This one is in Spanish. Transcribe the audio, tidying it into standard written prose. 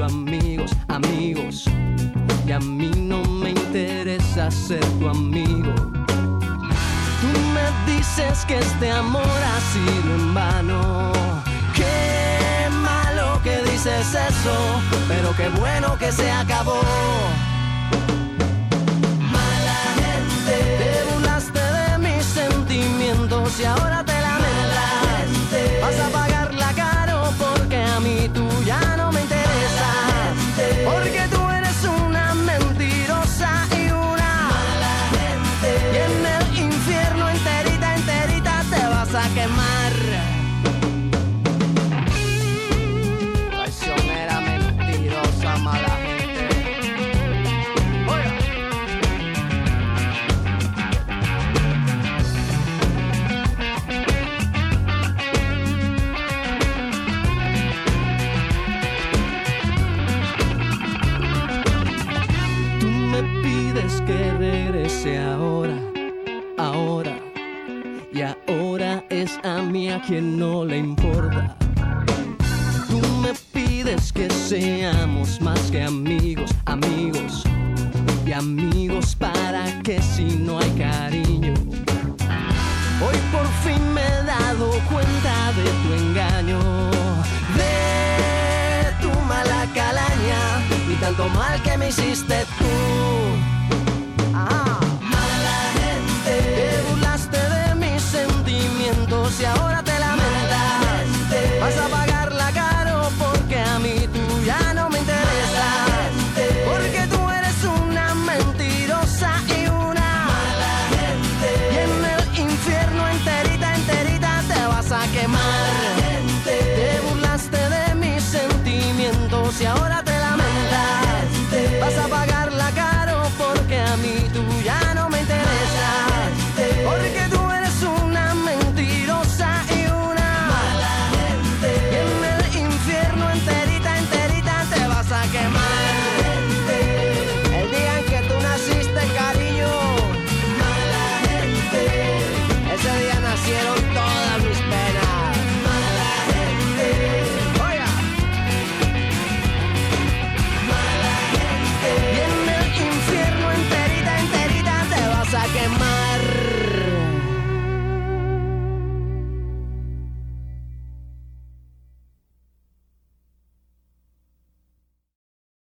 amigos, amigos. Y a mí no me interesa ser tu amigo. Tú me dices que este amor ha sido en vano. Qué malo que dices eso, pero qué bueno que se acabó. Mala gente, te burlaste de mis sentimientos y ahora te lamentas. Vas a pagarla caro porque a mí tú ya no me interesas. Porque tú eres una mentirosa y una mala gente. Y en el infierno enterita, enterita te vas a quemar. Traicionera, mentirosa, mala gente. Oiga. Tú me pides que regrese ahora, ahora. Y ahora es a mí a quien no le importa. Tú me pides que seamos más que amigos, amigos. Y amigos para que si no hay cariño. Hoy por fin me he dado cuenta de tu engaño, de tu mala calaña y tanto mal que me hiciste tú. Mala gente, te burlaste de mis sentimientos y ahora te lamentas. Vas a pagarla caro porque a mí tú ya no me interesas. Porque tú eres una mentirosa y una mala gente. Y en el infierno enterita, enterita te vas a quemar.